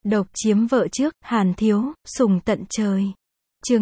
Độc chiếm vợ trước, Hàn Thiếu, sủng tận trời. Chương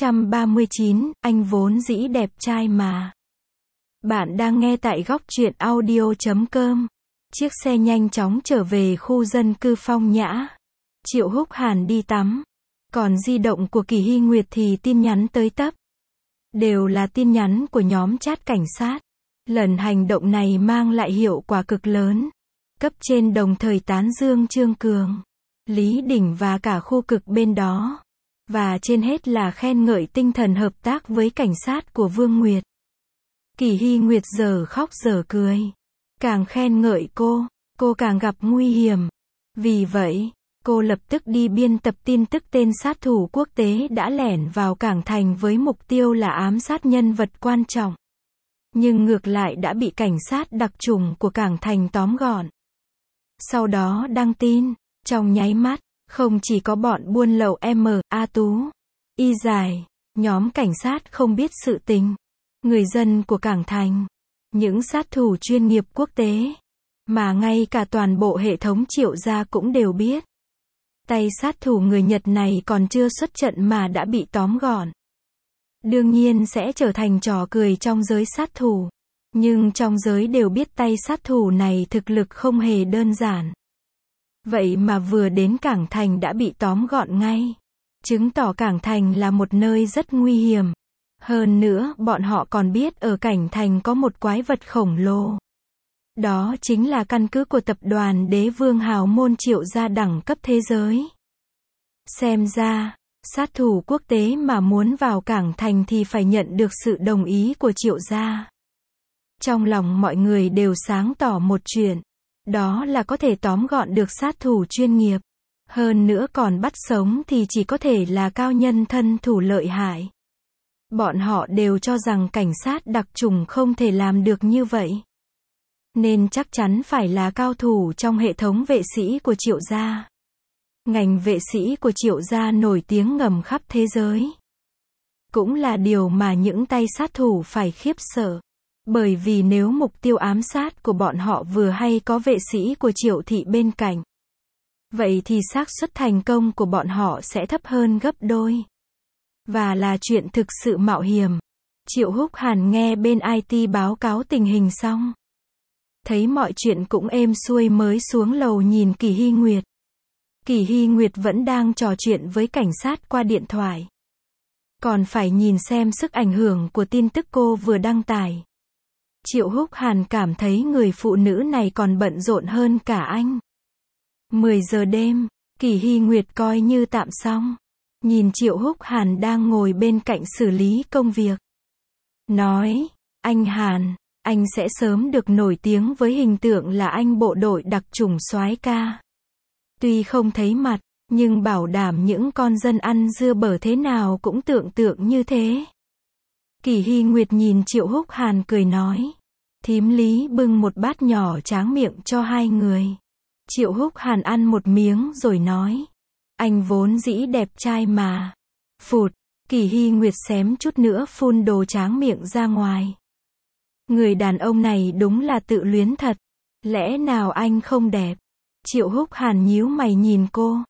839, anh vốn dĩ đẹp trai mà. Bạn đang nghe tại góc truyện audio.com. Chiếc xe nhanh chóng trở về khu dân cư phong nhã. Triệu Húc Hàn đi tắm. Còn di động của Kỳ Hy Nguyệt thì tin nhắn tới tấp. Đều là tin nhắn của nhóm chat cảnh sát. Lần hành động này mang lại hiệu quả cực lớn. Cấp trên đồng thời tán dương Trương Cường, Lý Đỉnh và cả khu cực bên đó. Và trên hết là khen ngợi tinh thần hợp tác với cảnh sát của Vương Nguyệt. Kỳ Hy Nguyệt giờ khóc giờ cười. Càng khen ngợi cô càng gặp nguy hiểm. Vì vậy, cô lập tức đi biên tập tin tức tên sát thủ quốc tế đã lẻn vào cảng thành với mục tiêu là ám sát nhân vật quan trọng. Nhưng ngược lại đã bị cảnh sát đặc chủng của cảng thành tóm gọn. Sau đó đăng tin, trong nháy mắt, không chỉ có bọn buôn lậu A Tú, Y Dài, nhóm cảnh sát không biết sự tình, người dân của cảng thành, những sát thủ chuyên nghiệp quốc tế, mà ngay cả toàn bộ hệ thống Triệu gia cũng đều biết. Tay sát thủ người Nhật này còn chưa xuất trận mà đã bị tóm gọn. Đương nhiên sẽ trở thành trò cười trong giới sát thủ. Nhưng trong giới đều biết tay sát thủ này thực lực không hề đơn giản. Vậy mà vừa đến cảng thành đã bị tóm gọn ngay. Chứng tỏ cảng thành là một nơi rất nguy hiểm. Hơn nữa, bọn họ còn biết ở cảnh thành có một quái vật khổng lồ. Đó chính là căn cứ của tập đoàn Đế Vương hào môn Triệu gia đẳng cấp thế giới. Xem ra, sát thủ quốc tế mà muốn vào cảng thành thì phải nhận được sự đồng ý của Triệu gia. Trong lòng mọi người đều sáng tỏ một chuyện. Đó là có thể tóm gọn được sát thủ chuyên nghiệp. Hơn nữa còn bắt sống thì chỉ có thể là cao nhân thân thủ lợi hại. Bọn họ đều cho rằng cảnh sát đặc chủng không thể làm được như vậy. Nên chắc chắn phải là cao thủ trong hệ thống vệ sĩ của Triệu gia. Ngành vệ sĩ của Triệu gia nổi tiếng ngầm khắp thế giới. Cũng là điều mà những tay sát thủ phải khiếp sợ. Bởi vì nếu mục tiêu ám sát của bọn họ vừa hay có vệ sĩ của Triệu thị bên cạnh, vậy thì xác suất thành công của bọn họ sẽ thấp hơn gấp đôi. Và là chuyện thực sự mạo hiểm. Triệu Húc Hàn nghe bên IT báo cáo tình hình xong. Thấy mọi chuyện cũng êm xuôi mới xuống lầu nhìn Kỳ Hy Nguyệt. Kỳ Hy Nguyệt vẫn đang trò chuyện với cảnh sát qua điện thoại. Còn phải nhìn xem sức ảnh hưởng của tin tức cô vừa đăng tải. Triệu Húc Hàn cảm thấy người phụ nữ này còn bận rộn hơn cả anh. 10 giờ đêm, Kỳ Hy Nguyệt coi như tạm xong. Nhìn Triệu Húc Hàn đang ngồi bên cạnh xử lý công việc. Nói, anh Hàn, anh sẽ sớm được nổi tiếng với hình tượng là anh bộ đội đặc chủng soái ca. Tuy không thấy mặt, nhưng bảo đảm những con dân ăn dưa bở thế nào cũng tưởng tượng như thế. Kỳ Hy Nguyệt nhìn Triệu Húc Hàn cười nói. Thím Lý bưng một bát nhỏ tráng miệng cho hai người. Triệu Húc Hàn ăn một miếng rồi nói. Anh vốn dĩ đẹp trai mà. Phụt, Kỳ Hy Nguyệt xém chút nữa phun đồ tráng miệng ra ngoài. Người đàn ông này đúng là tự luyến thật. Lẽ nào anh không đẹp? Triệu Húc Hàn nhíu mày nhìn cô.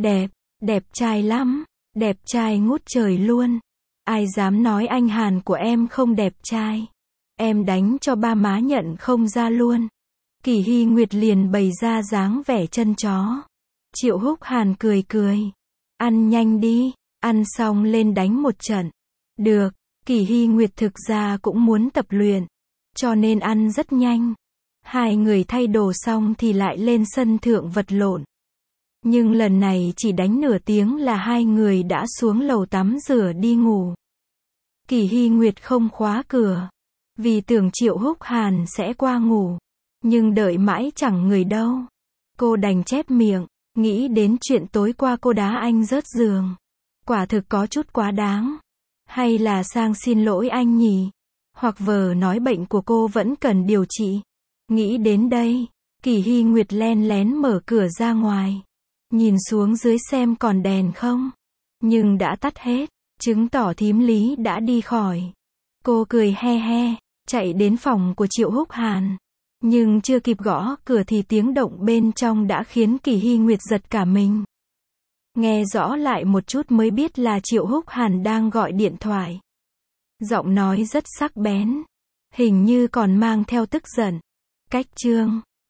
Đẹp trai lắm. Đẹp trai ngút trời luôn. Ai dám nói anh Hàn của em không đẹp trai. Em đánh cho ba má nhận không ra luôn. Kỳ Hy Nguyệt liền bày ra dáng vẻ chân chó. Triệu Húc Hàn cười cười. Ăn nhanh đi, ăn xong lên đánh một trận. Được, Kỳ Hy Nguyệt thực ra cũng muốn tập luyện. Cho nên ăn rất nhanh. Hai người thay đồ xong thì lại lên sân thượng vật lộn. Nhưng lần này chỉ đánh nửa tiếng là hai người đã xuống lầu tắm rửa đi ngủ. Kỳ Hy Nguyệt không khóa cửa. Vì tưởng Triệu Húc Hàn sẽ qua ngủ. Nhưng đợi mãi chẳng người đâu. Cô đành chép miệng, nghĩ đến chuyện tối qua cô đá anh rớt giường. Quả thực có chút quá đáng. Hay là sang xin lỗi anh nhỉ? Hoặc vờ nói bệnh của cô vẫn cần điều trị. Nghĩ đến đây, Kỳ Hy Nguyệt len lén mở cửa ra ngoài. Nhìn xuống dưới xem còn đèn không. Nhưng đã tắt hết, chứng tỏ thím Lý đã đi khỏi. Cô cười he he, chạy đến phòng của Triệu Húc Hàn. Nhưng chưa kịp gõ cửa thì tiếng động bên trong đã khiến Kỳ Hy Nguyệt giật cả mình. Nghe rõ lại một chút mới biết là Triệu Húc Hàn đang gọi điện thoại. Giọng nói rất sắc bén. Hình như còn mang theo tức giận. Cách Trương